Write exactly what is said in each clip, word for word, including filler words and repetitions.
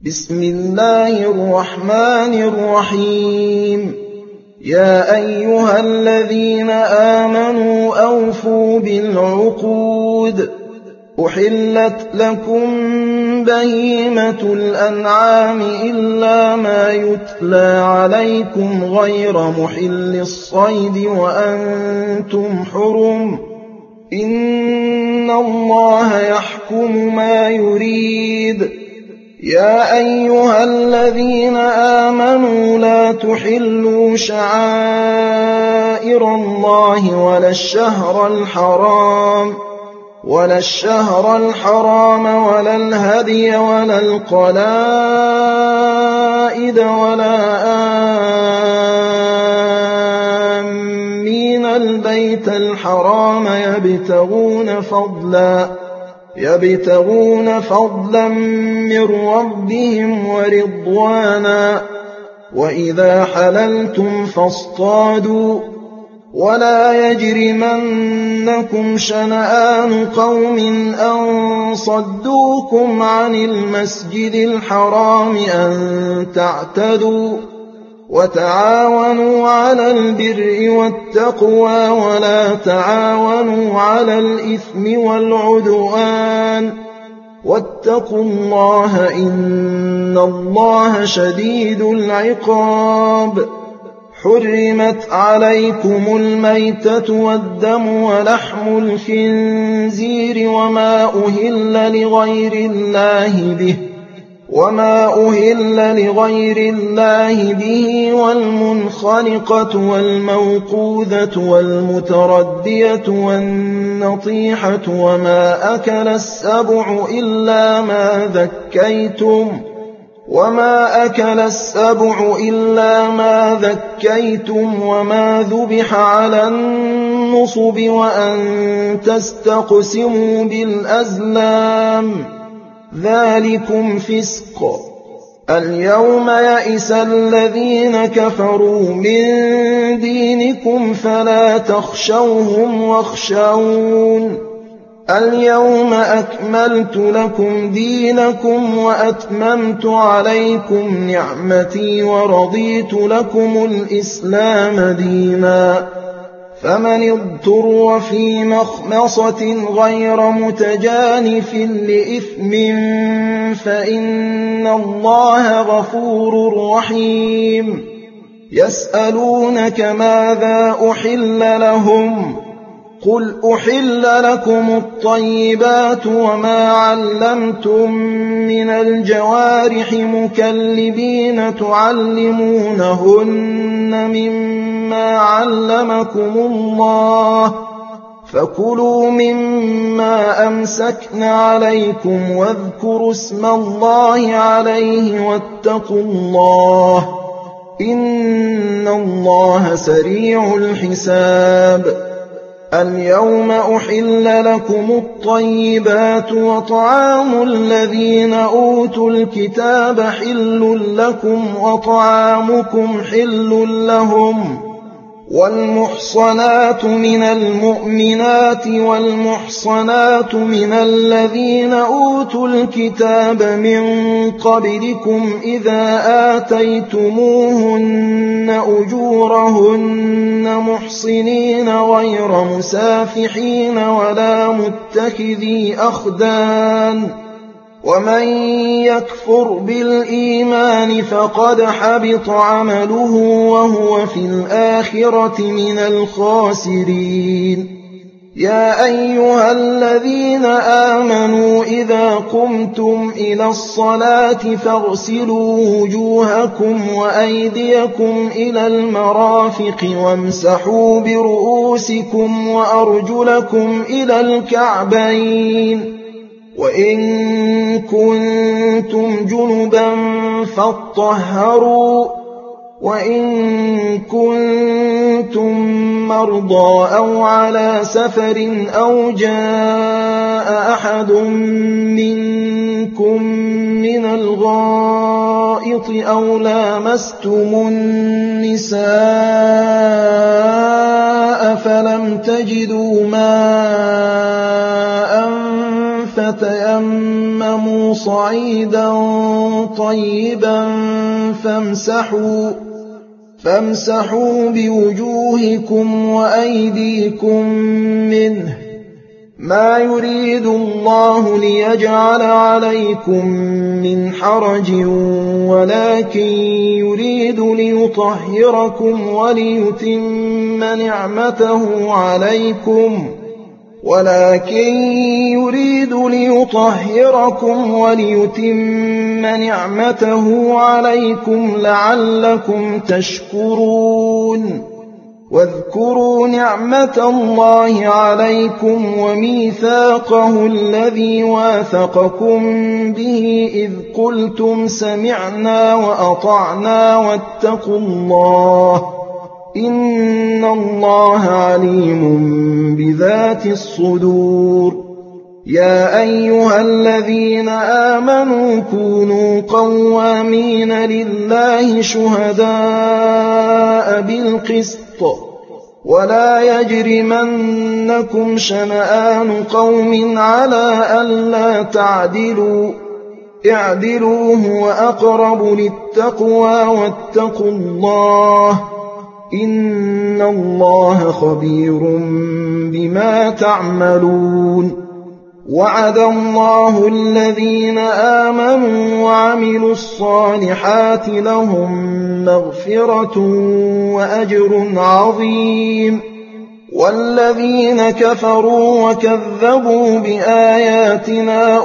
بسم الله الرحمن الرحيم يا أيها الذين آمنوا أوفوا بالعقود أحلت لكم بهيمة الأنعام إلا ما يتلى عليكم غير محل الصيد وأنتم حرم إن الله يحكم ما يريد يا أيها الذين آمنوا لا تحلوا شعائر الله ولا الشهر الحرام ولا الشهر الحرام ولا الهدي ولا القلائد ولا آمين البيت الحرام يبتغون فضلا يبتغون فضلا من ربهم ورضوانا وإذا حللتم فاصطادوا ولا يجرمنكم شنآن قوم أن صدوكم عن المسجد الحرام أن تعتدوا وتعاونوا على البر والتقوى ولا تعاونوا على الإثم والعدوان واتقوا الله إن الله شديد العقاب حرمت عليكم الميتة والدم ولحم الخنزير وما أهل لغير الله به وما أهل لغير الله به والمنخنقة والموقوذة والمتردية والنطيحة وما أكل السبع إلا ما ذكيتم وما أكل السبع إلا ما ذكيتم وما ذبح على النصب وأن تستقسموا بالأزلام ذلكم فسق اليوم يئس الذين كفروا من دينكم فلا تخشوهم واخشون اليوم أكملت لكم دينكم وأتممت عليكم نعمتي ورضيت لكم الإسلام دينا فمن اضطر في مخمصة غير متجانف لإثم فإن الله غفور رحيم يسألونك ماذا أحل لهم قل أحل لكم الطيبات وما علمتم من الجوارح مكلبين تعلمونهن مما علمكم الله فكلوا مما أمسكن عليكم واذكروا اسم الله عليه واتقوا الله إن الله سريع الحساب اليوم أحل لكم الطيبات وطعام الذين أوتوا الكتاب حل لكم وطعامكم حل لهم والمحصنات من المؤمنات والمحصنات من الذين أوتوا الكتاب من قبلكم إذا آتيتموهن أجورهن محصنين غير مسافحين ولا متخذي أخدان ومن يكفر بالإيمان فقد حبط عمله وهو في الآخرة من الخاسرين يا أيها الذين آمنوا إذا قمتم إلى الصلاة فاغسلوا وجوهكم وأيديكم إلى المرافق وامسحوا برؤوسكم وأرجلكم إلى الكعبين وإن كنتم جنبا فاطهروا وإن كنتم مرضى أو على سفر أو جاء أحد منكم من الغائط أو لامستم النساء فلم تجدوا ماء فتيمموا صعيدا طيبا فامسحوا فامسحوا بوجوهكم وأيديكم منه ما يريد الله ليجعل عليكم من حرج ولكن يريد ليطهركم وليتم نعمته عليكم ولكن يريد ليطهركم وليتم نعمته عليكم لعلكم تشكرون واذكروا نعمة الله عليكم وميثاقه الذي واثقكم به إذ قلتم سمعنا وأطعنا واتقوا الله إن الله عليم بذات الصدور يا أيها الذين آمنوا كونوا قوامين لله شهداء بالقسط ولا يجرمنكم شنآن قوم على ألا تعدلوا اعدلوا هو أقرب للتقوى واتقوا الله إن الله خبير بما تعملون وعد الله الذين آمنوا وعملوا الصالحات لهم مغفرة وأجر عظيم والذين كفروا وكذبوا بآياتنا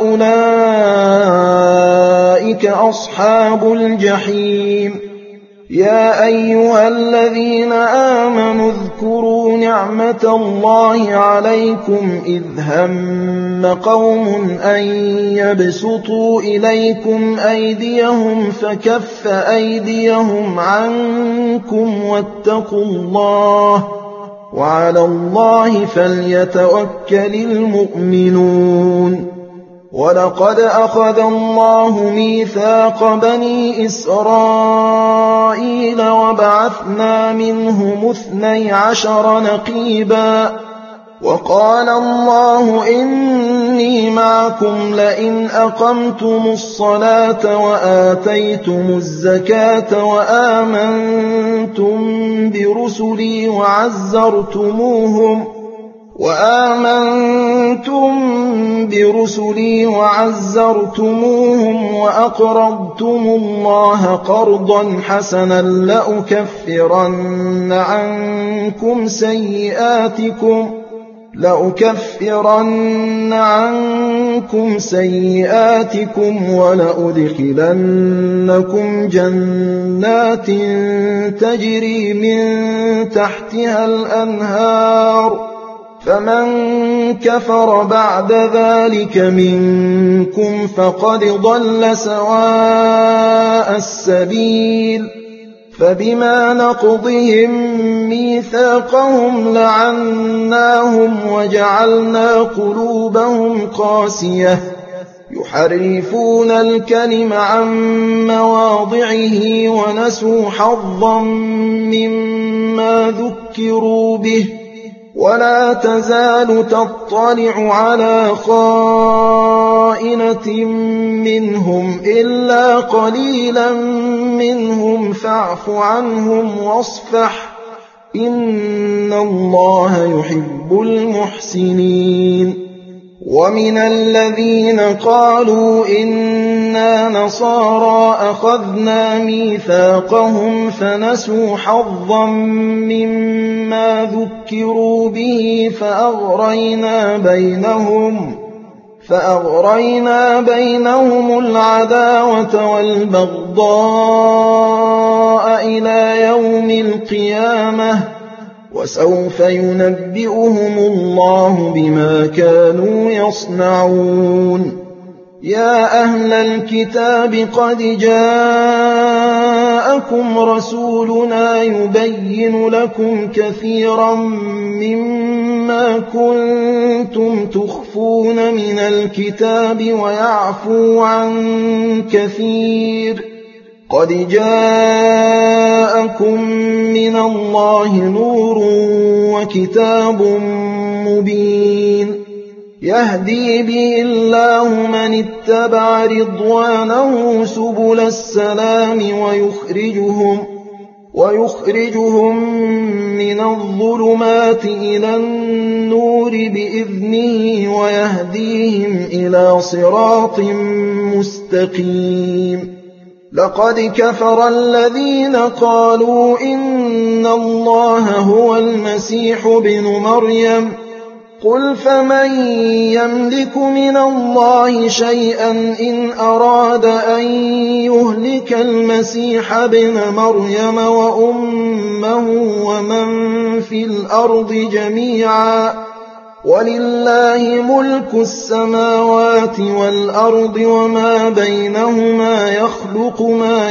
أولئك أصحاب الجحيم يا أيها الذين آمنوا اذكروا نعمة الله عليكم إذ هم قوم أن يبسطوا إليكم أيديهم فكف أيديهم عنكم واتقوا الله وعلى الله فليتوكل المؤمنون ولقد أخذ الله ميثاق بني إسرائيل وبعثنا منهم اثني عشر نقيبا وقال الله إني معكم لئن أقمتم الصلاة وآتيتم الزكاة وآمنتم برسلي وعزرتموهم وآمنتم برسلي وعزرتموهم وأقرضتم الله قرضا حسنا لأكفرن عنكم سيئاتكم لأكفرن عنكم سيئاتكم ولأدخلنكم جنات تجري من تحتها الأنهار فمن كفر بعد ذلك منكم فقد ضل سواء السبيل فبما نقضهم ميثاقهم لعناهم وجعلنا قلوبهم قاسية يحرفون الكلم عن مواضعه ونسوا حظا مما ذكروا به ولا تزال تطلع على خائنة منهم إلا قليلا منهم فاعف عنهم واصفح إن الله يحب المحسنين ومن الذين قالوا إنا نصارى أخذنا ميثاقهم فنسوا حظا مما ذكروا به فأغرينا بينهم فأغرينا بينهم العداوة والبغضاء إلى يوم القيامة وسوف ينبئهم الله بما كانوا يصنعون يا أهل الكتاب قد جاءكم رسولنا يبين لكم كثيرا مما كنتم تخفون من الكتاب ويعفو عن كثير قد جاءكم من الله نور وكتاب مبين يهدي به الله من اتبع رضوانه سبل السلام ويخرجهم, ويخرجهم من الظلمات إلى النور بإذنه ويهديهم إلى صراط مستقيم. لقد كفر الذين قالوا إن الله هو المسيح ابن مريم قل فمن يملك من الله شيئا إن أراد أن يهلك المسيح ابن مريم وأمه ومن في الأرض جميعا ولله ملك السماوات والأرض وما بينهما يخلق ما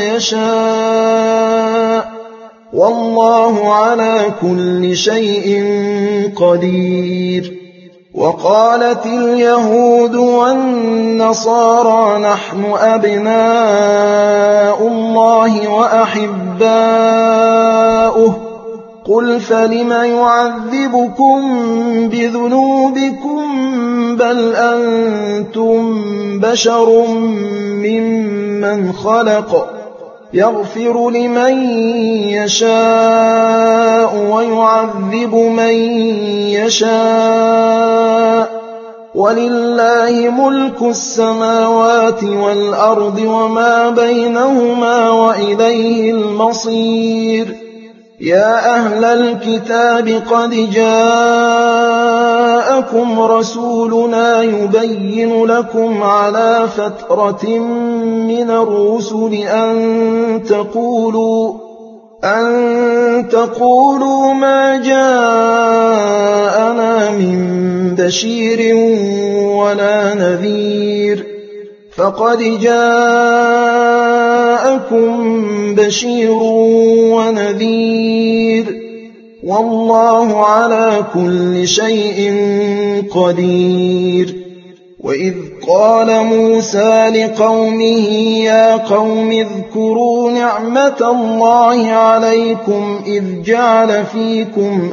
يشاء والله على كل شيء قدير. وقالت اليهود والنصارى نحن أبناء الله وأحباؤه قل فلم يعذبكم بذنوبكم بل أنتم بشر ممن خلق يغفر لمن يشاء ويعذب من يشاء ولله ملك السماوات والأرض وما بينهما وإليه المصير. يا أهل الكتاب قد جاءكم رسولنا يبين لكم على فترة من الرسل أن تقولوا أن تقولوا ما جاءنا من بشير ولا نذير فقد جاءكم بشير ونذير والله على كل شيء قدير. وإذ قال موسى لقومه يا قوم اذكروا نعمة الله عليكم إذ جعل فيكم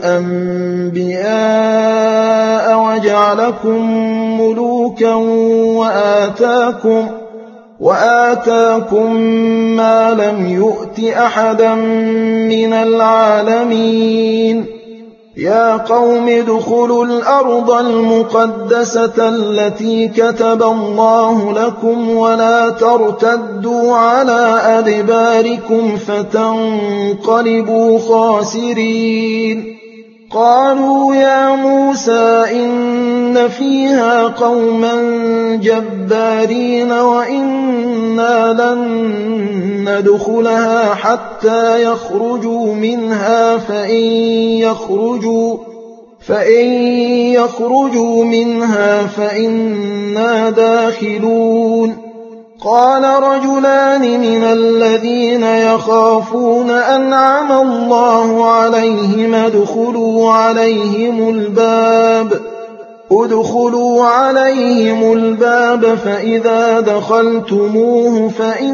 أنبياء وجعلكم ملوكا وآتاكم, وآتاكم ما لم يؤت أحدا من العالمين. يا قوم ادخلوا الأرض المقدسة التي كتب الله لكم ولا ترتدوا على أدباركم فتنقلبوا خاسرين. قالوا يا موسى إن فيها قوما جبارين وإنا لن ندخلها حتى يخرجوا منها فإن يخرجوا, فإن يخرجوا منها فإنا داخلون. قال رجلان من الذين يخافون أنعم الله عليهم ادخلوا عليهم الباب ادخلوا عليهم الباب فإذا دخلتموه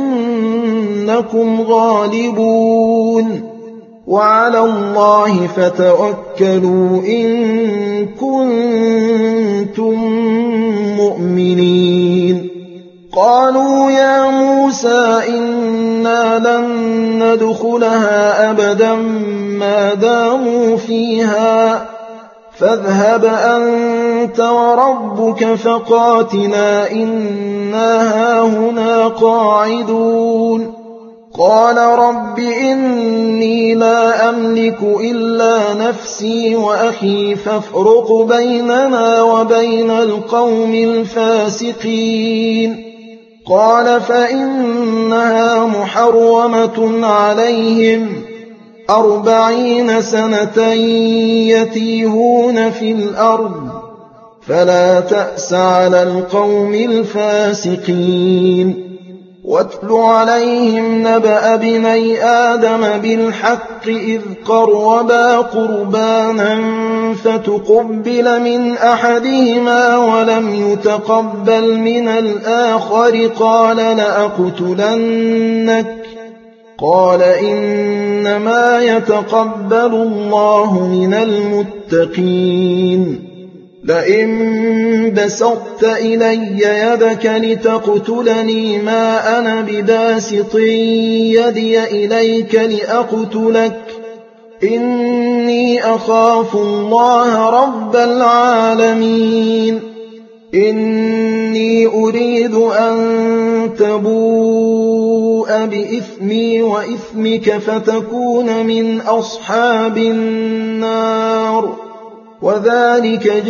فإنكم غالبون وعلى الله فتوكلوا إن كنتم مؤمنين. قالوا يا موسى إنا لن ندخلها أبدا ما داموا فيها فاذهب أنت وربك فقاتلا إنا هاهنا قاعدون. قال رب إني لا أملك إلا نفسي وأخي فافرق بيننا وبين القوم الفاسقين. قال فإنها محرمة عليهم أربعين سنة يتيهون في الأرض فلا تأس على القوم الفاسقين. واتل عليهم نبأ ابني آدم بالحق إذ قربا قربانا فتقبل من أحدهما ولم يتقبل من الآخر قال لأقتلنك قال إنما يتقبل الله من المتقين. لئن بسطت إلي يدك لتقتلني ما أنا بباسط يدي إليك لأقتلك إني أخاف الله رب العالمين إني أريد أن تبوء بإثمي وإثمك فتكون من أصحاب النار وذلك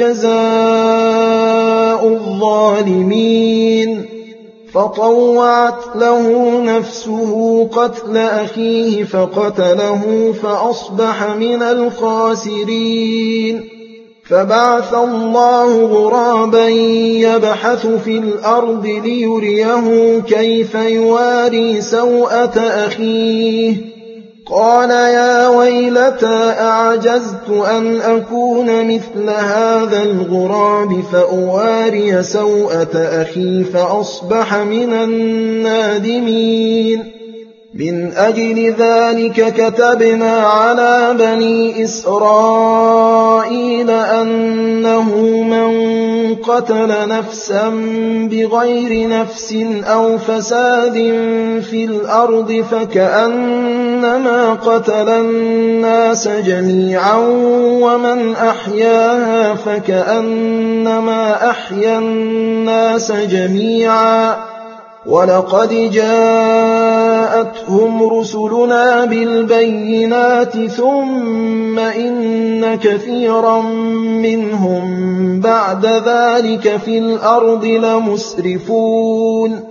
جزاء الظالمين فطوعت له نفسه قتل أخيه فقتله فأصبح من الخاسرين فبعث الله غرابا يبحث في الأرض ليريه كيف يواري سوءة أخيه قال يا ويلتى أعجزت أن أكون مثل هذا الغراب فأواري سوءة أخي فأصبح من النادمين من أجل ذلك كتبنا على بني إسرائيل أنه من قتل نفسا بغير نفس أو فساد في الأرض فكأنما قتل الناس جميعا ومن أحياها فكأنما أحيا الناس جميعا ولقد جاءتهم رسلنا بالبينات ثم إن كثيرا منهم بعد ذلك في الأرض لمسرفون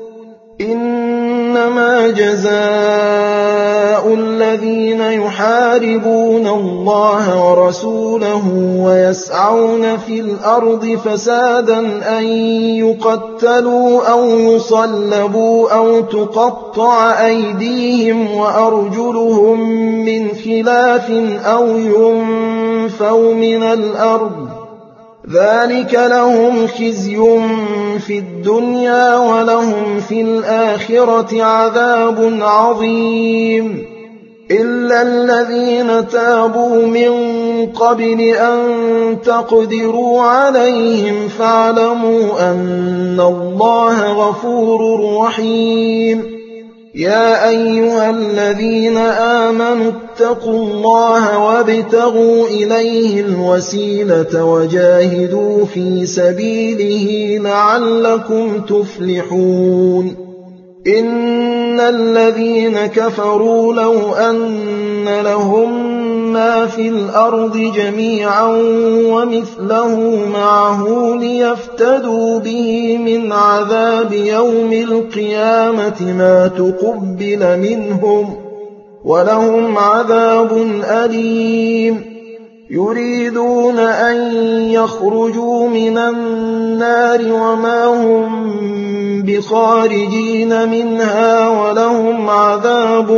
إنما جزاء الذين يحاربون الله ورسوله ويسعون في الأرض فسادا أن يقتلوا أو يصلبوا أو تقطع أيديهم وأرجلهم من خلاف أو ينفوا من الأرض ذلك لهم خزي في الدنيا ولهم في الآخرة عذاب عظيم إلا الذين تابوا من قبل أن تقدروا عليهم فاعلموا أن الله غفور رحيم يا أيها الذين آمنوا اتقوا الله وابتغوا إليه الوسيلة وجاهدوا في سبيله لعلكم تفلحون إن الذين كفروا لو أن لهم ما في الأرض جميعا ومثله معه ليفتدوا به من عذاب يوم القيامة ما تقبل منهم ولهم عذاب أليم يريدون أن يخرجوا من النار وما هم بخارجين منها ولهم عذاب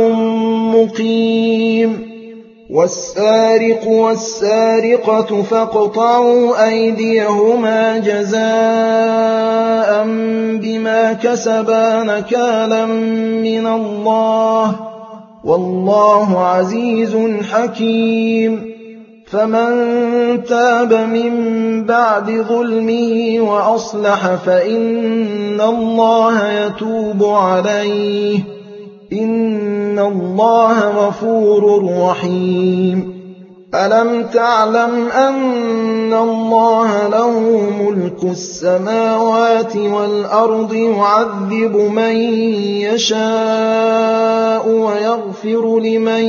مقيم والسارق والسارقة فاقطعوا أيديهما جزاء بما كسبا نكالا من الله والله عزيز حكيم فمن تاب من بعد ظلمه وأصلح فإن الله يتوب عليه إن الله غفور رحيم ألم تعلم أن الله له ملك السماوات والأرض يعذب من يشاء ويغفر لمن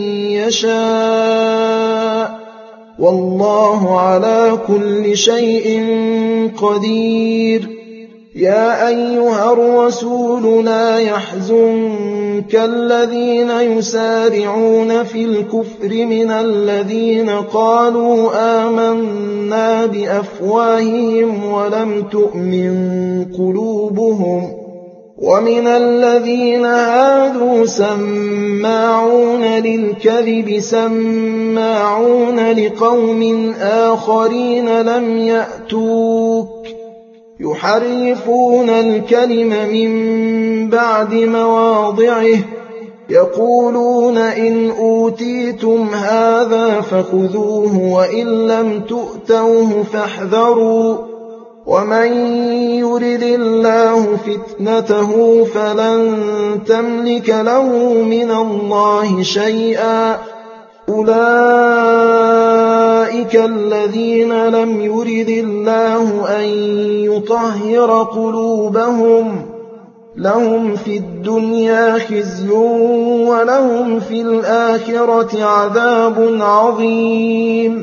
يشاء والله على كل شيء قدير يا أيها الرسول لا يحزنك الذين يسارعون في الكفر من الذين قالوا آمنا بأفواههم ولم تؤمن قلوبهم ومن الذين هادوا سماعون للكذب سماعون لقوم آخرين لم يأتوك يحرفون الكلم من بعد مواضعه يقولون إن أوتيتم هذا فخذوه وإن لم تؤتوه فاحذروا ومن يرد الله فتنته فلن تملك له من الله شيئا أولئك الذين لم يرد الله أن يطهر قلوبهم لهم في الدنيا خزي ولهم في الآخرة عذاب عظيم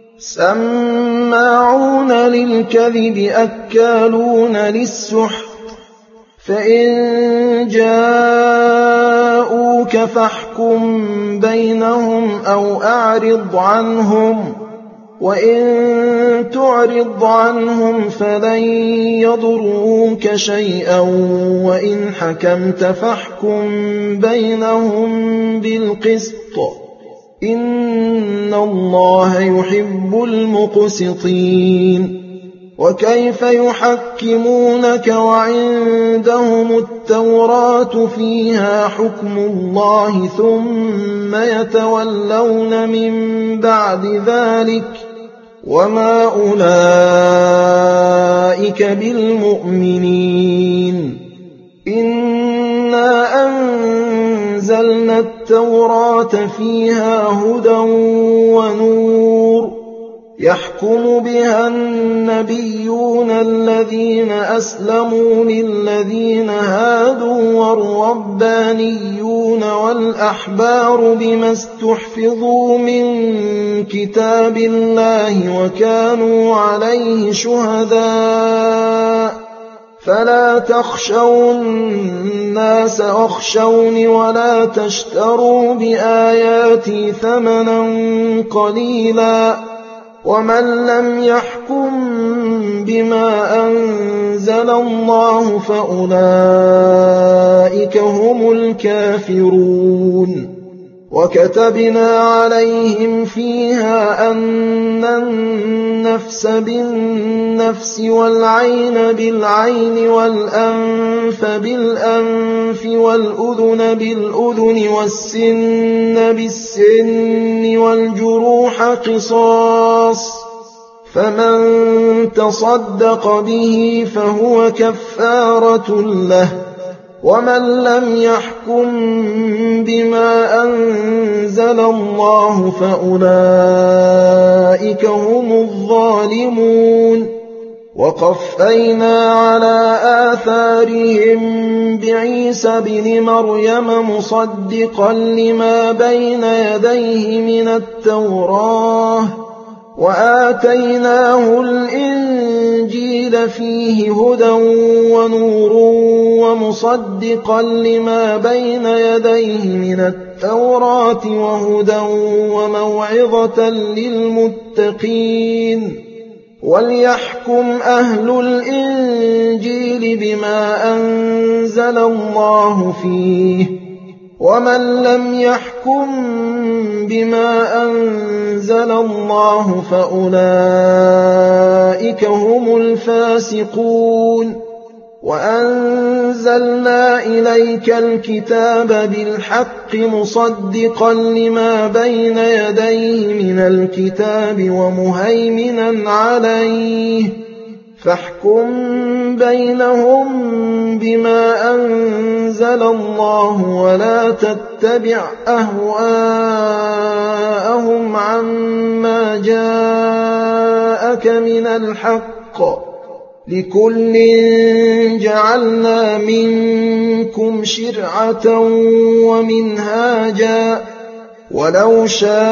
سماعون للكذب أكالون للسحت فإن جاءوك فاحكم بينهم أو أعرض عنهم وإن تعرض عنهم فلن يضروك شيئا وإن حكمت فاحكم بينهم بالقسط إن الله يحب المقسطين وكيف يحكمونك وعندهم التوراة فيها حكم الله ثم يتولون من بعد ذلك وما أولئك بالمؤمنين إنا أنزلنا التوراة فيها هدى ونور يحكم بها النبيون الذين أسلموا للذين هادوا والربانيون والأحبار بما استحفظوا من كتاب الله وكانوا عليه شهداء فلا تخشوا الناس واخشوني ولا تشتروا بآياتي ثمنا قليلا ومن لم يحكم بما أنزل الله فأولئك هم الكافرون وكتبنا عليهم فيها أن النفس بالنفس والعين بالعين والأنف بالأنف والأذن بالأذن والسن بالسن والجروح قصاص فمن تصدق به فهو كفارة له ومن لم يحكم بما أنزل الله فأولئك هم الظالمون وقفينا على آثارهم بعيسى بن مريم مصدقا لما بين يديه من التوراة وآتيناه الإنجيل فيه هدى ونور ومصدقا لما بين يديه من التوراة وهدى وموعظة للمتقين وليحكم أهل الإنجيل بما أنزل الله فيه ومن لم يحكم بما أنزل الله فأولئك هم الفاسقون وأنزلنا إليك الكتاب بالحق مصدقا لما بين يديه من الكتاب ومهيمنا عليه فاحكم بينهم بما أنزل الله ولا تتبع أهواءهم عما جاءك من الحق لكل جعلنا منكم شرعة ومنهاجا ولو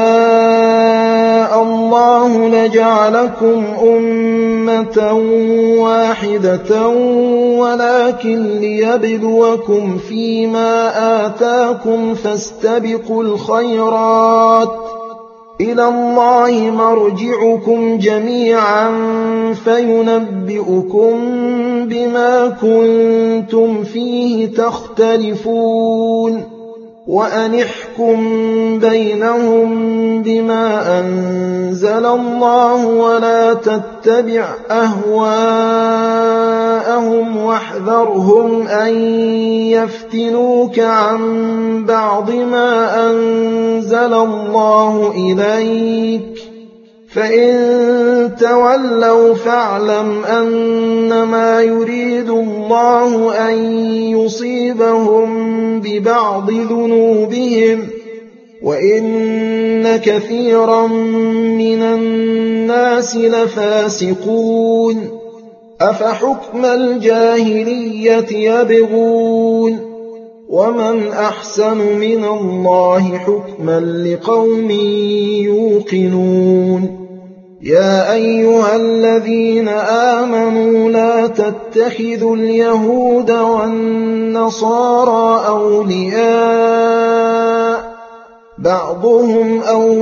شاء الله لجعلكم أمة واحدة ولكن ليبلوكم فيما آتاكم فاستبقوا الخيرات إلى الله مرجعكم جميعا فينبئكم بما كنتم فيه تختلفون وأن احكم بينهم بما أنزل الله ولا تتبع أهواءهم جاءهم واحذرهم أن يفتنوك عن بعض ما أنزل الله إليك فإن تولوا فاعلم أنما يريد الله أن يصيبهم ببعض ذنوبهم وإن كثيرا من الناس لفاسقون أفحكم الجاهلية يبغون ومن أحسن من الله حكما لقوم يوقنون يا أيها الذين آمنوا لا تتخذوا اليهود والنصارى أولياء بعضهم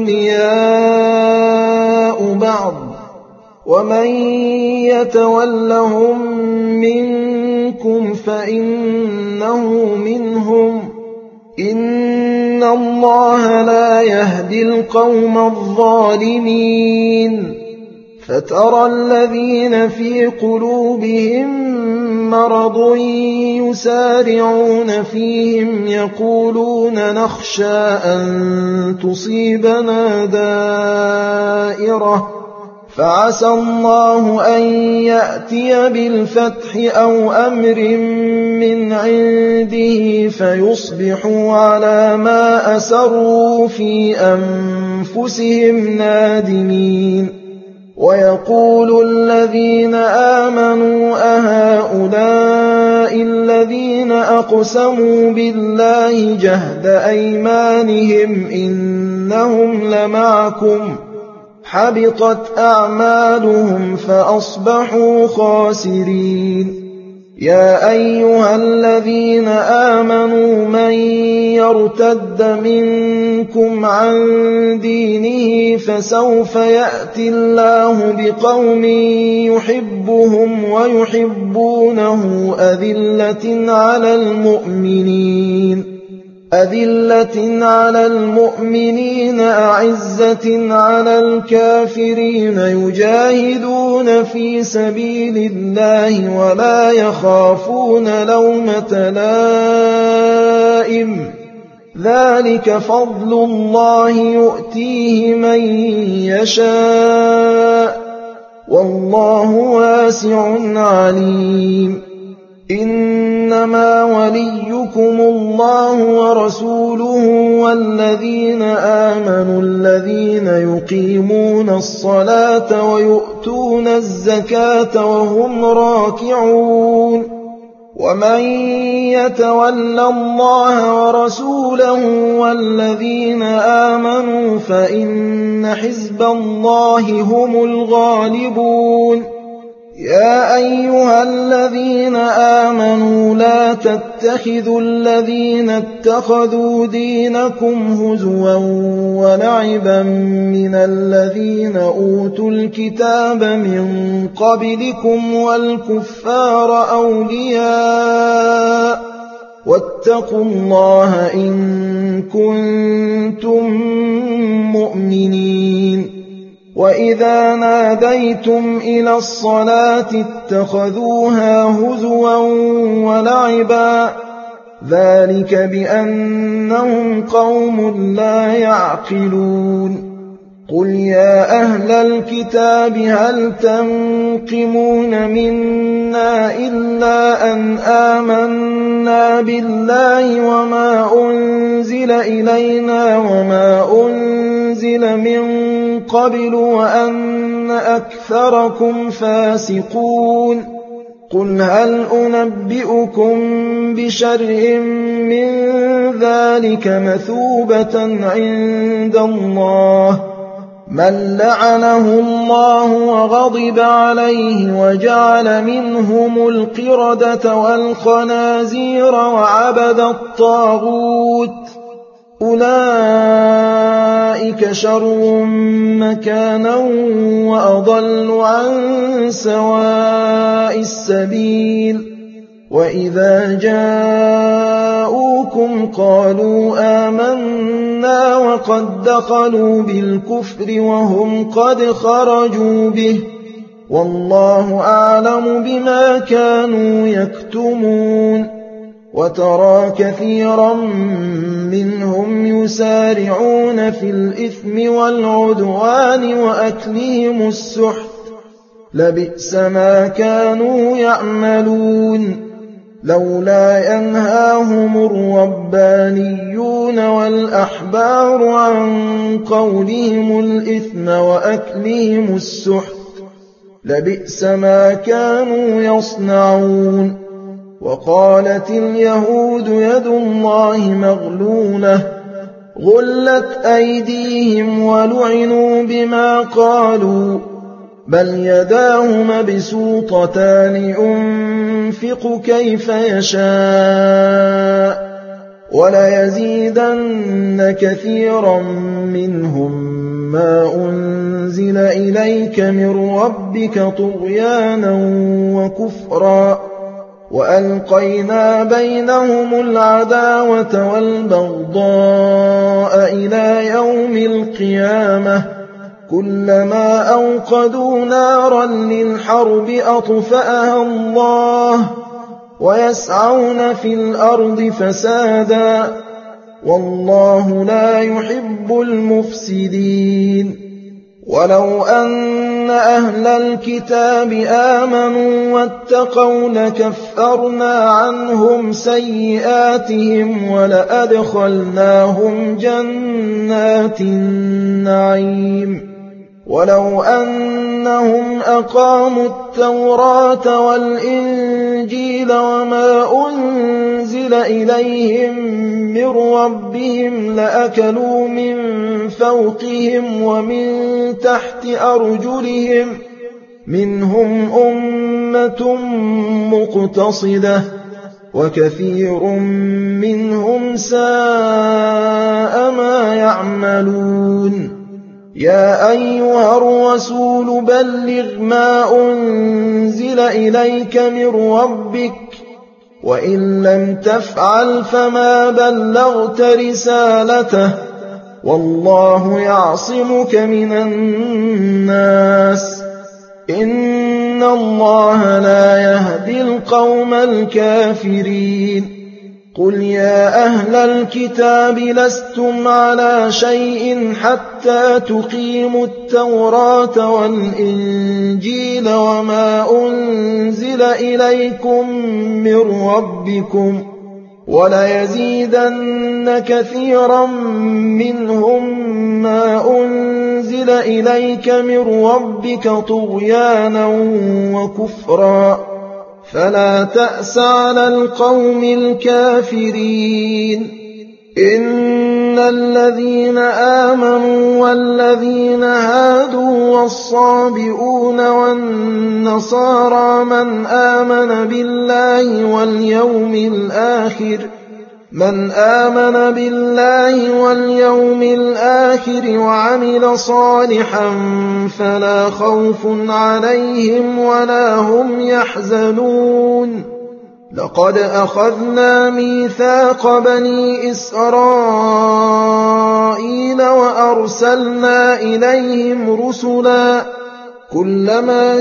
أولياء بعض ومن يتولهم منكم فإنه منهم إن الله لا يهدي القوم الظالمين فترى الذين في قلوبهم مرض يسارعون فيهم يقولون نخشى أن تصيبنا دائرة فعسى الله أن يأتي بالفتح أو أمر من عنده فيصبحوا على ما أسروا في أنفسهم نادمين ويقول الذين آمنوا أهؤلاء الذين أقسموا بالله جهد أيمانهم إنهم لمعكم حبطت أعمالهم فأصبحوا خاسرين يا أيها الذين آمنوا من يرتد منكم عن دينه فسوف يأتي الله بقوم يحبهم ويحبونه أذلة على المؤمنين أذلة على المؤمنين أعزة على الكافرين يجاهدون في سبيل الله ولا يخافون لومة لائم ذلك فضل الله يؤتيه من يشاء والله واسع عليم إنما وليكم الله ورسوله والذين آمنوا الذين يقيمون الصلاة ويؤتون الزكاة وهم راكعون ومن يتول الله ورسوله والذين آمنوا فإن حزب الله هم الغالبون يا أيها الذين آمنوا لا تتخذوا الذين اتخذوا دينكم هزوا ولعبا من الذين أوتوا الكتاب من قبلكم والكفار أولياء واتقوا الله إن كنتم مؤمنين وإذا ناديتم إلى الصلاة اتخذوها هزوا ولعبا ذلك بأنهم قوم لا يعقلون قل يا أهل الكتاب هل تنقمون منا إلا أن آمنا بالله وما أنزل إلينا وما أنزل من قبل وأن أكثركم فاسقون قل هل أنبئكم بشر من ذلك مثوبة عند الله من لعنه الله وغضب عليه وجعل منهم القردة والخنازير وعبد الطاغوت أولئك شر مكانا وأضل عن سواء السبيل وإذا جاءوكم قالوا آمنا وقد دخلوا بالكفر وهم قد خرجوا به والله أعلم بما كانوا يكتمون وترى كثيرا منهم يسارعون في الإثم والعدوان وأكلهم السحت لبئس ما كانوا يعملون لولا ينهاهم الربانيون والأحبار عن قولهم الإثم وأكلهم السحت لبئس ما كانوا يصنعون وقالت اليهود يد الله مغلولة غلت أيديهم ولعنوا بما قالوا بل يداه مبسوطتان ينفق كيف يشاء وليزيدن كثيرا منهم ما أنزل إليك من ربك طغيانا وكفرا وألقينا بينهم العداوة والبغضاء إلى يوم القيامة كلما أوقدوا نارا للحرب أطفأها الله ويسعون في الأرض فسادا والله لا يحب المفسدين ولو أن أهل الكتاب آمنوا واتقوا لكفرنا عنهم سيئاتهم ولأدخلناهم جنات النعيم ولو أنهم أقاموا التوراة والإنجيل وما أنزل إليهم من ربهم لأكلوا من فوقهم ومن تحت أرجلهم منهم أمة مقتصدة وكثير منهم ساء ما يعملون يا أيها الرسول بلغ ما أنزل إليك من ربك وإن لم تفعل فما بلغت رسالته والله يعصمك من الناس إن الله لا يهدي القوم الكافرين قل يا أهل الكتاب لستم على شيء حتى تقيموا التوراة والإنجيل وما أنزل إليكم من ربكم وليزيدن كثيرا منهم ما أنزل إليك من ربك طغيانا وكفرا فلا تأس على القوم الكافرين إن الذين آمنوا والذين هادوا والصابئون والنصارى من آمن بالله واليوم الآخر من آمن بالله واليوم الآخر وعمل صالحا فلا خوف عليهم ولا هم يحزنون لقد أخذنا ميثاق بني إسرائيل وأرسلنا إليهم رسلا كلما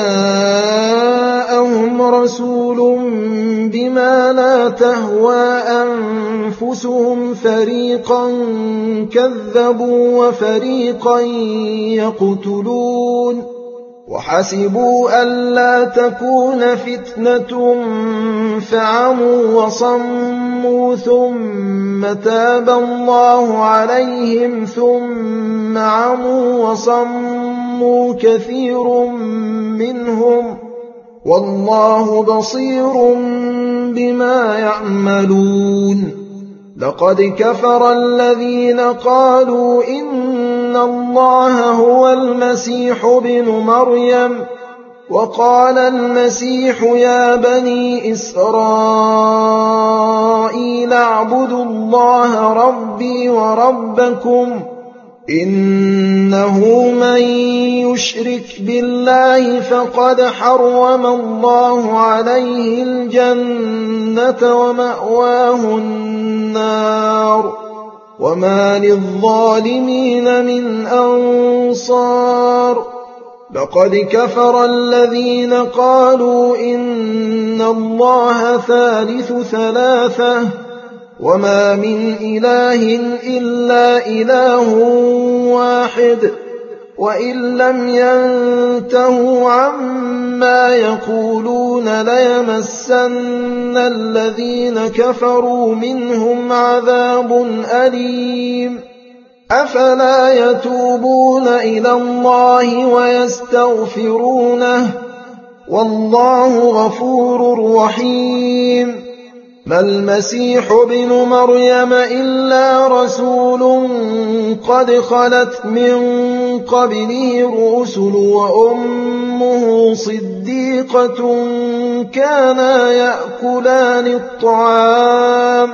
جاءهم رسول بما لا تهوى أنفسهم فريقا كذبوا وفريقا يقتلون وحسبوا ألا تكون فتنة فعموا وصموا ثم تاب الله عليهم ثم عموا وصموا كثير منهم والله بصير بما يعملون لقد كفر الذين قالوا إن الله هو المسيح ابن مريم وقال المسيح يا بني إسرائيل اعبدوا الله ربي وربكم إنه من يشرك بالله فقد حرم الله عليه الجنة ومأواه النار وما للظالمين من أنصار لقد كفر الذين قالوا إن الله ثالث ثلاثة وما من إله إلا إله واحد وإن لم ينتهوا عما يقولون ليمسن الذين كفروا منهم عذاب أليم أفلا يتوبون إلى الله ويستغفرونه والله غفور رحيم ما المسيح ابن مريم إلا رسول قد خلت من قبله الرسل وأمه صديقة كانا يأكلان الطعام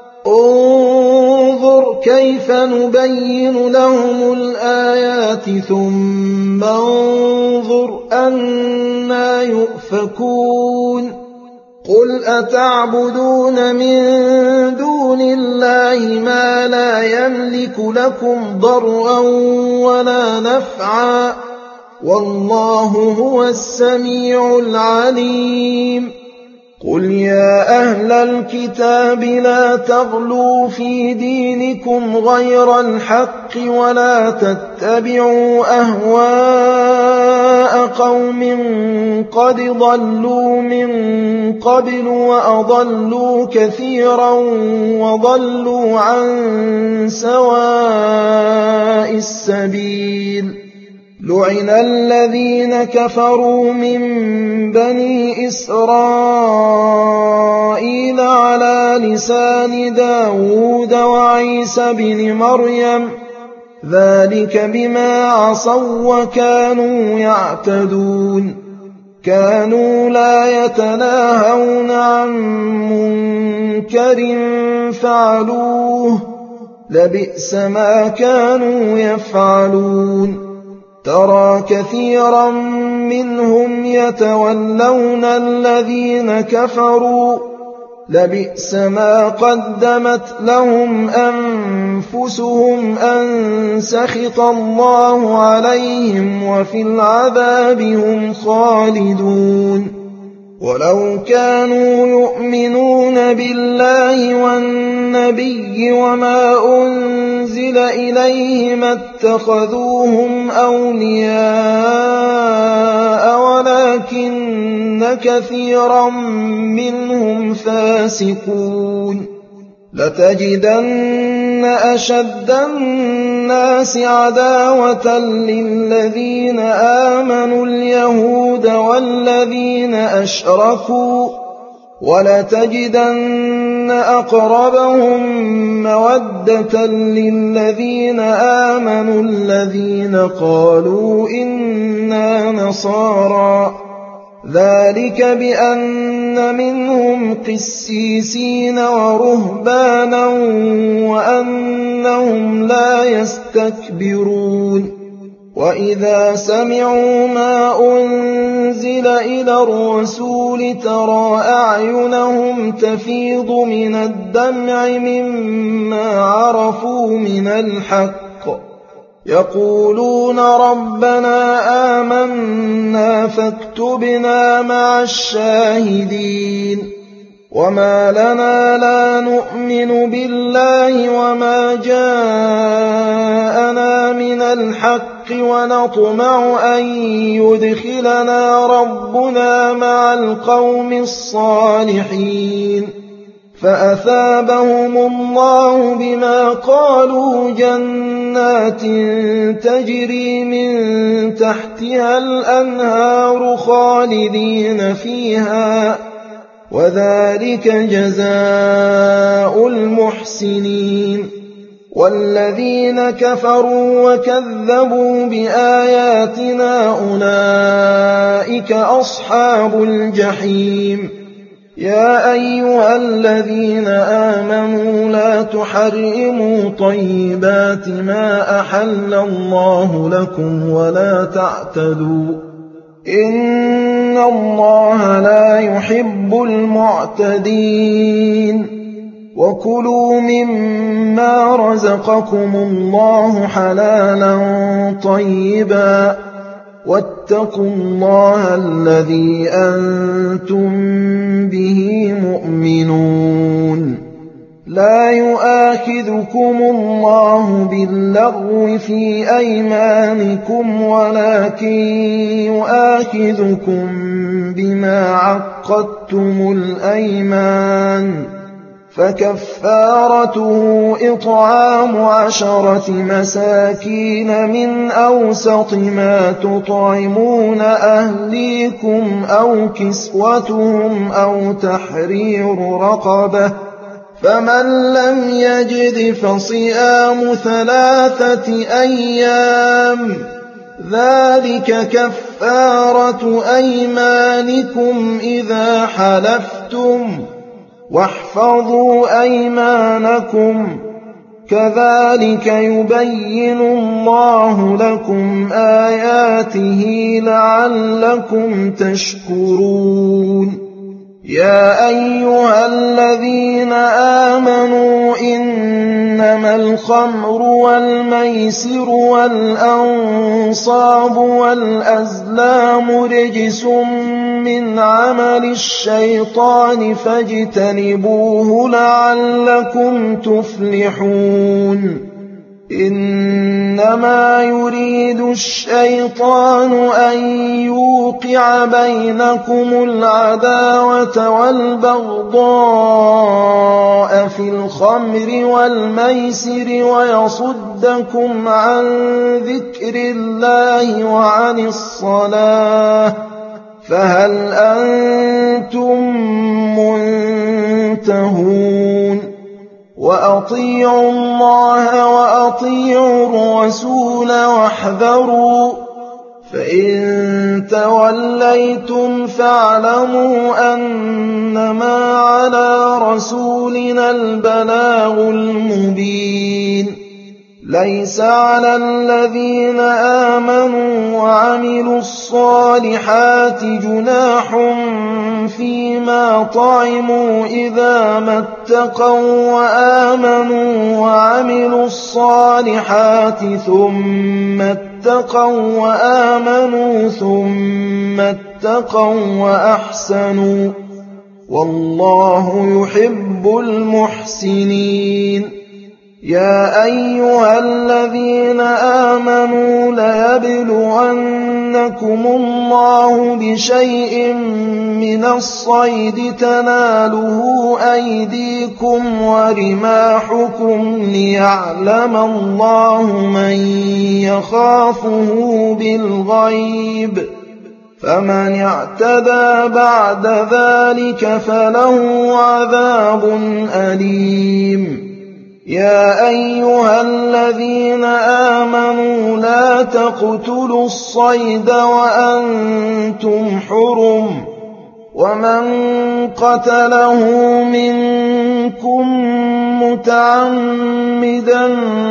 انظر كيف نبين لهم الآيات ثم انظر أنى يؤفكون قل أتعبدون من دون الله ما لا يملك لكم ضرا ولا نفعا والله هو السميع العليم قل يا أهل الكتاب لا تغلوا في دينكم غير الحق ولا تتبعوا أهواء قوم قد ضلوا من قبل وأضلوا كثيرا وضلوا عن سواء السبيل لعن الذين كفروا من بني إسرائيل على لسان داود وعيسى بن مريم ذلك بما عصوا وكانوا يعتدون كانوا لا يتناهون عن منكر فعلوه لبئس ما كانوا يفعلون ترى كثيرا منهم يتولون الذين كفروا لبئس ما قدمت لهم أنفسهم أن سخط الله عليهم وفي العذاب هم خالدون ولو كانوا يؤمنون بالله والنبي وما أنزل إليه ما اتخذوهم أولياء ولكن كثيرا منهم فاسقون لتجدن أشد الناس عداوة للذين آمنوا اليهود والذين أشركوا ولتجدن أقربهم مودة للذين آمنوا الذين قالوا إنا نصارى ذلك بأن منهم قسيسين ورهبانا وأنهم لا يستكبرون وإذا سمعوا ما أنزل إلى الرسول ترى أعينهم تفيض من الدمع مما عرفوا من الحق يقولون ربنا آمنا فاكتبنا مع الشاهدين وما لنا لا نؤمن بالله وما جاءنا من الحق ونطمع أن يدخلنا ربنا مع القوم الصالحين فأثابهم الله بما قالوا جنات تجري من تحتها الأنهار خالدين فيها وذلك جزاء المحسنين والذين كفروا وكذبوا بآياتنا أولئك أصحاب الجحيم يا أيها الذين آمنوا لا تحرموا طيبات ما أحل الله لكم ولا تعتدوا إن الله لا يحب المعتدين وكلوا مما رزقكم الله حلالا طيبا واتقوا الله الذي أنتم به مؤمنون. لا يؤاخذكم الله باللغو في أيمانكم ولكن يؤاخذكم بما عقدتم الأيمان، فكفارته إطعام عشرة مساكين من أوسط ما تطعمون أهليكم أو كسوتهم أو تحرير رقبة، فمن لم يجد فصيام ثلاثة أيام، ذلك كفارة أيمانكم إذا حلفتم، واحفظوا أيمانكم، كذلك يبين الله لكم آياته لعلكم تشكرون. يا أيها الذين آمنوا إنما الخمر والميسر والأنصاب والأزلام رجس من عمل الشيطان فاجتنبوه لعلكم تفلحون. إنما يريد الشيطان أن يوقع بينكم العداوة والبغضاء في الخمر والميسر ويصدكم عن ذكر الله وعن الصلاة، فهل أنتم منتهون؟ وأطيعوا الله وأطيعوا الرسول واحذروا، فإن توليتم فاعلموا أنما على رسولنا البلاغ المبين. ليس على الذين آمنوا وعملوا الصالحات جناح فيما طعموا إذا ما اتقوا وآمنوا وعملوا الصالحات ثم اتقوا وآمنوا ثم اتقوا وأحسنوا، والله يحب المحسنين. يا أيها الذين آمنوا ليبلونكم الله بشيء من الصيد تناله أيديكم ورماحكم ليعلم الله من يخافه بالغيب، فمن اعتدى بعد ذلك فله عذاب أليم. يا أيها الذين آمنوا لا تقتلوا الصيد وأنتم حرم، ومن قتله منكم متعمدا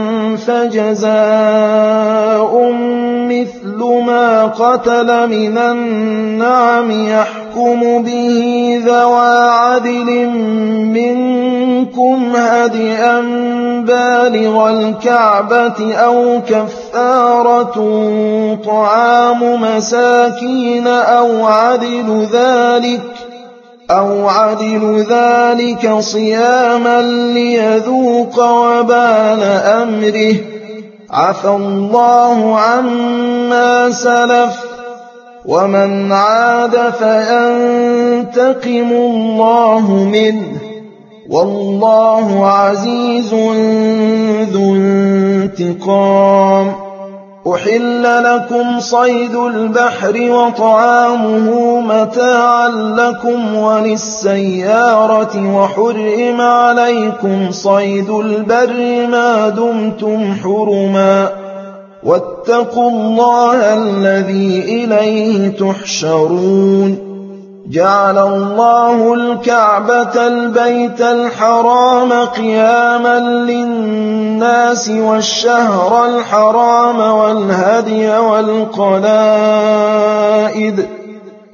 فجزاء مثل ما قتل من النعم يحكم به ذوى عدل منكم هديا بالغ الكعبة أو كفارة طعام مساكين أو عدل ذلك أو عدل ذلك صياما ليذوق وبال أمره، عفى الله عما سلف، ومن عاد فينتقم الله منه، والله عزيز ذو انتقام. أحل لكم صيد البحر وطعامه متاعا لكم وللسيارة، وحرم عليكم صيد البر ما دمتم حرما، واتقوا الله الذي إليه تحشرون. جعل الله الكعبة البيت الحرام قياما للناس والشهر الحرام والهدي والقلائد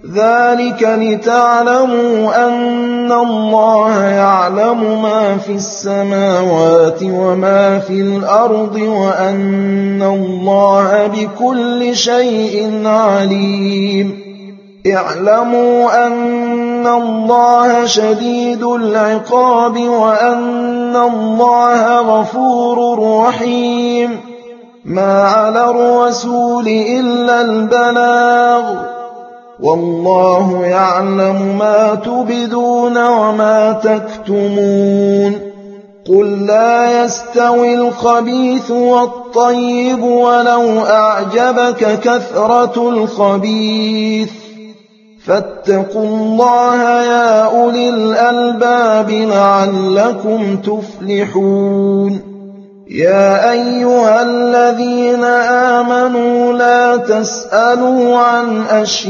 ذلك لتعلموا أن الله يعلم ما في السماوات وما في الأرض وأن الله بكل شيء عليم اعلموا أن الله شديد العقاب وأن الله غفور رحيم ما على الرسول إلا البلاغ والله يعلم ما تبدون وما تكتمون قل لا يستوي الخبيث والطيب ولو أعجبك كثرة الخبيث فاتقوا الله يا أولي الألباب لعلكم تفلحون يا أيها الذين آمنوا لا تسألوا عن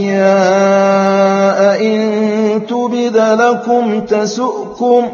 أشياء إن تبد لكم تسؤكم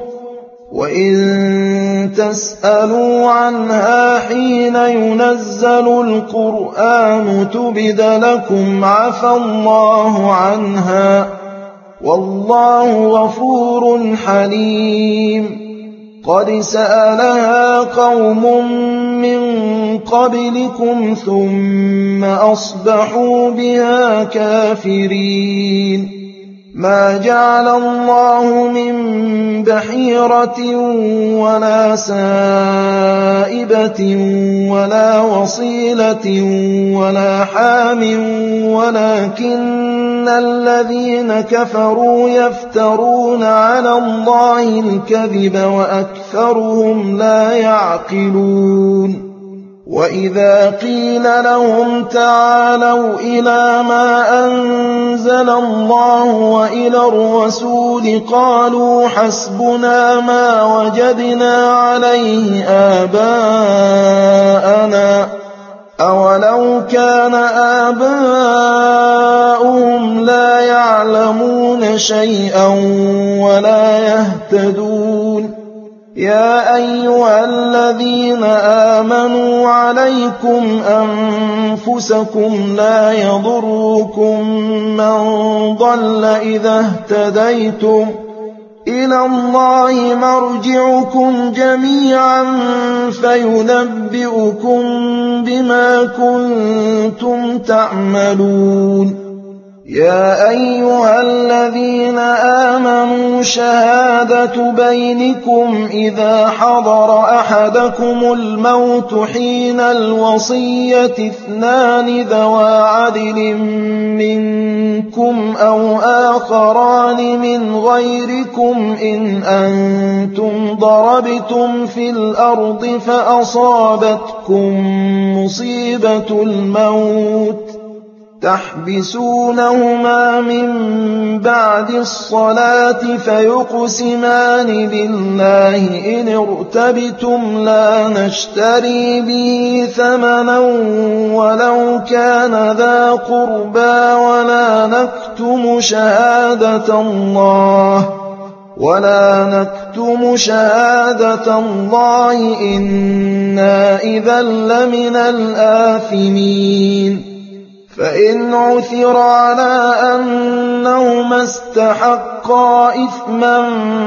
وإن تسألوا عنها حين ينزل القرآن تبد لكم عفى الله عنها والله غفور حليم قد سألها قوم من قبلكم ثم أصبحوا بها كافرين ما جعل الله من بحيرة ولا سائبة ولا وصيلة ولا حام ولكن الذين كفروا يفترون على الله الكذب وأكثرهم لا يعقلون وإذا قيل لهم تعالوا إلى ما أنزل الله وإلى الرسول قالوا حسبنا ما وجدنا عليه آباءنا أولو كان آباؤهم لا يعلمون شيئا ولا يهتدون يا أيها الذين آمنوا عليكم أنفسكم لا يضركم من ضل إذا اهتديتم إلى الله مرجعكم جميعا فينبئكم بما كنتم تعملون يا أيها الذين آمنوا شهادة بينكم إذا حضر أحدكم الموت حين الوصية اثنان ذوى عدل منكم أو آخران من غيركم إن أنتم ضربتم في الأرض فأصابتكم مصيبة الموت تحبسونهما من بعد الصلاة فيقسمان بالله إن ارتبتم لا نشتري به ثمنا ولو كان ذا قربى ولا نكتم شهادة الله ولا نكتم شهادة الله إنا إذا لمن الآثمين فإن عثر على أنهما استحقا إثما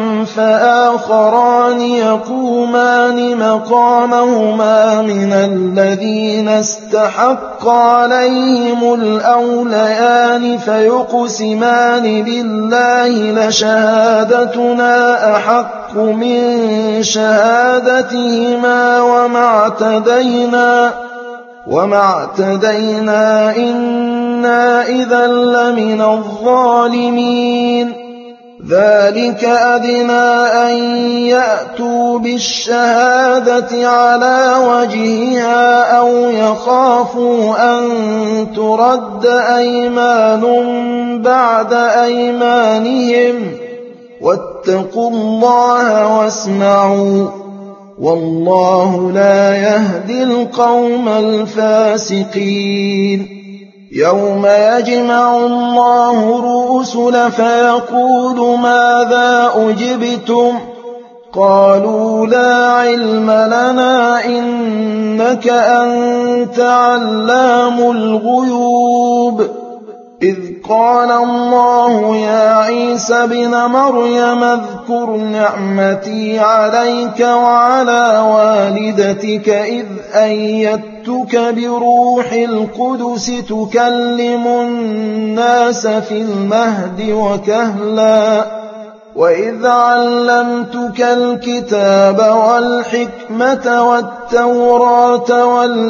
فآخران يقومان مقامهما من الذين استحق عليهم الأوليان فيقسمان بالله لشهادتنا أحق من شهادتهما وما اعتدينا وما اعتدينا إنا إذا لمن الظالمين ذلك أدنى أن يأتوا بالشهادة على وجهها أو يخافوا أن ترد أيمان بعد أيمانهم واتقوا الله واسمعوا والله لا يهدي القوم الفاسقين يوم يجمع الله الرسل فيقول ماذا أجبتم قالوا لا علم لنا إنك أنت علام الغيوب إذ قال الله يا عيسى ابن مريم اذكر نعمتي عليك وعلى والدتك إذ أيدتك بروح القدس تكلم الناس في المهد وكهلا وإذ علمتك الكتاب والحكمة والتوراة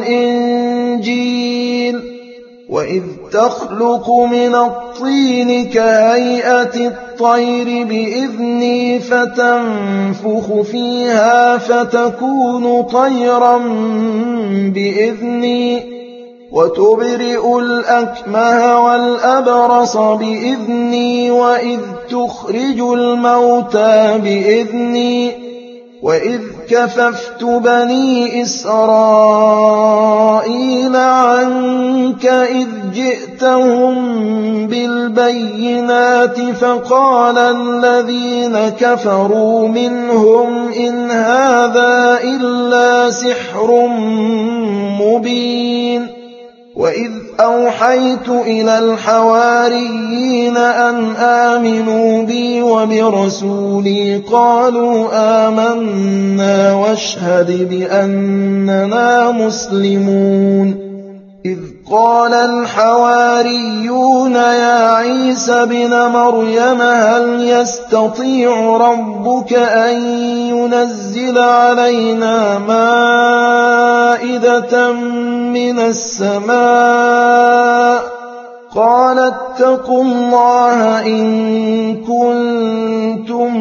والإنجيل وإذ تخلق من الطين كهيئة الطير بإذني فتنفخ فيها فتكون طيرا بإذني وتبرئ الأكمه والأبرص بإذني وإذ تخرج الموتى بإذني وإذ كففت بني إسرائيل عنك إذ جئتهم بالبينات فقال الذين كفروا منهم إن هذا إلا سحر مبين وإذ أوحيت إلى الحواريين أن آمنوا بي وبرسولي قالوا آمنا واشهد بأننا مسلمون إذ قال الحواريون يا عيسى ابن مريم هل يستطيع ربك أن ينزل علينا مائدة من السماء قال اتقوا الله إن كنتم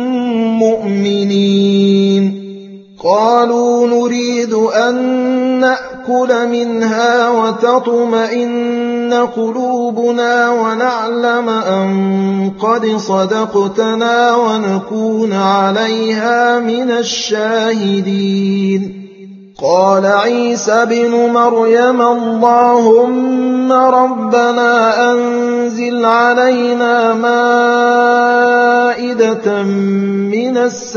مؤمنين قالوا نريد أن نأكل منها وتطمئن قلوبنا ونعلم أن قد صدقتنا ونكون عليها من الشاهدين قال عيسى بن مريم اللهم ربنا أنزل علينا مائدة من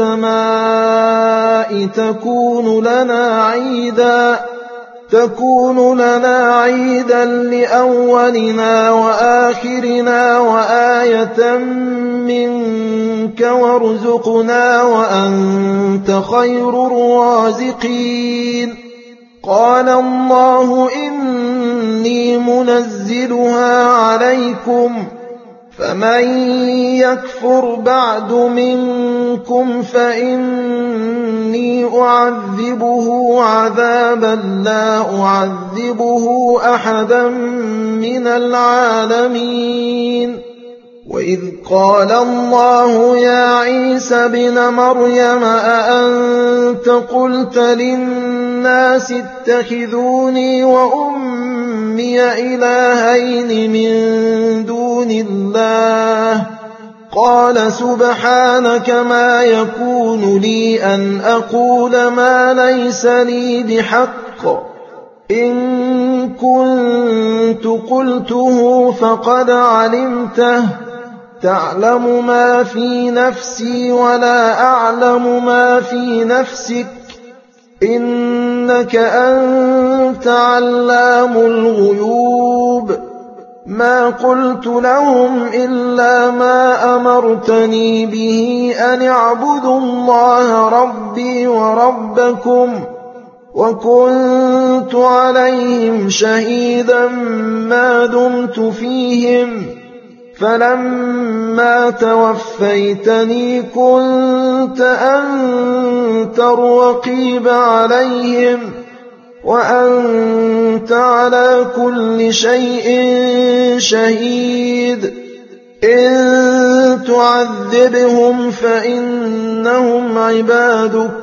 السماء تكون لنا عيدا تكون لنا عيدا لأولنا وآخرنا وآية منك وارزقنا وأنت خير الرازقين قال الله إني منزلها عليكم فمن يكفر بعد منكم فإني أعذبه عذابا لا أعذبه أحدا من العالمين وإذ قال الله يا عيسى ابن مريم أأنت قلت للناس اتخذوني وأمي إلهين من دون الله قال سبحانك ما يكون لي أن أقول ما ليس لي بحق إن كنت قلته فقد علمته تعلم ما في نفسي ولا أعلم ما في نفسك إنك أنت علام الغيوب ما قلت لهم إلا ما أمرتني به أن اعبدوا الله ربي وربكم وكنت عليهم شهيدا ما دمت فيهم فلما توفيتني كنت أنت الرقيب عليهم وأنت على كل شيء شهيد إن تعذبهم فإنهم عبادك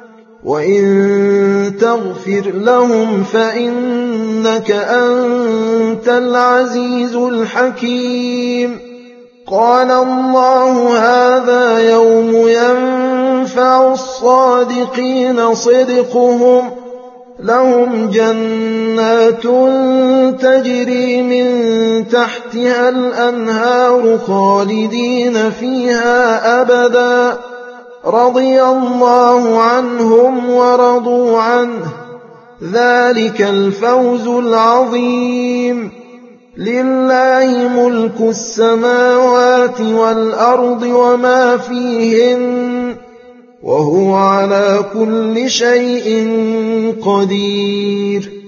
وإن تغفر لهم فإنك أنت العزيز الحكيم قال الله هذا يوم ينفع الصادقين صدقهم لهم جنات تجري من تحتها الأنهار خالدين فيها أبدا رضي الله عنهم ورضوا عنه ذلك الفوز العظيم لله ملك السماوات والأرض وما فيهن وهو على كل شيء قدير